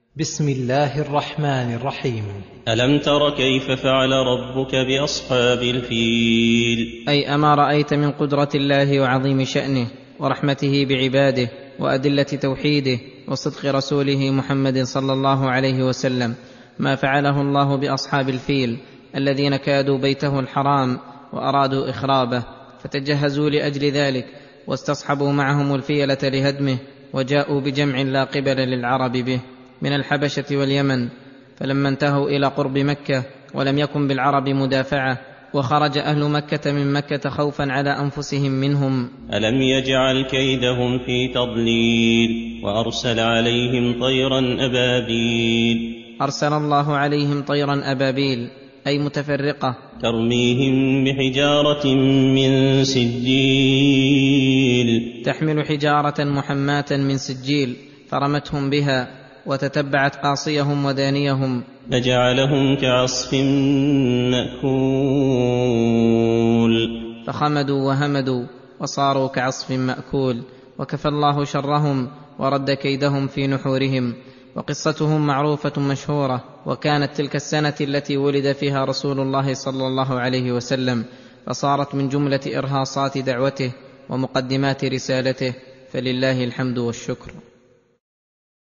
بسم الله الرحمن الرحيم. ألم تر كيف فعل ربك بأصحاب الفيل؟ أي أما رأيت من قدرة الله وعظيم شأنه ورحمته بعباده وأدلة توحيده وصدق رسوله محمد صلى الله عليه وسلم ما فعله الله بأصحاب الفيل الذين كادوا بيته الحرام وأرادوا إخرابه، فتجهزوا لأجل ذلك واستصحبوا معهم الفيلة لهدمه، وجاءوا بجمع لا قبل للعرب به من الحبشة واليمن، فلما انتهوا إلى قرب مكة ولم يكن بالعرب مدافعة، وخرج أهل مكة من مكة خوفا على أنفسهم منهم، ألم يجعل كيدهم في تضليل وأرسل عليهم طيرا أبابيل؟ أرسل الله عليهم طيرا أبابيل أي متفرقة ترميهم بحجارة من سجيل، تحمل حجارة محماة من سجيل، فرمتهم بها وتتبعت قاصيهم ودانيهم، فجعلهم كعصف مأكول، فخمدوا وهمدوا وصاروا كعصف مأكول، وكفى الله شرهم ورد كيدهم في نحورهم. وقصتهم معروفة مشهورة، وكانت تلك السنة التي ولد فيها رسول الله صلى الله عليه وسلم، فصارت من جملة إرهاصات دعوته ومقدمات رسالته، فلله الحمد والشكر.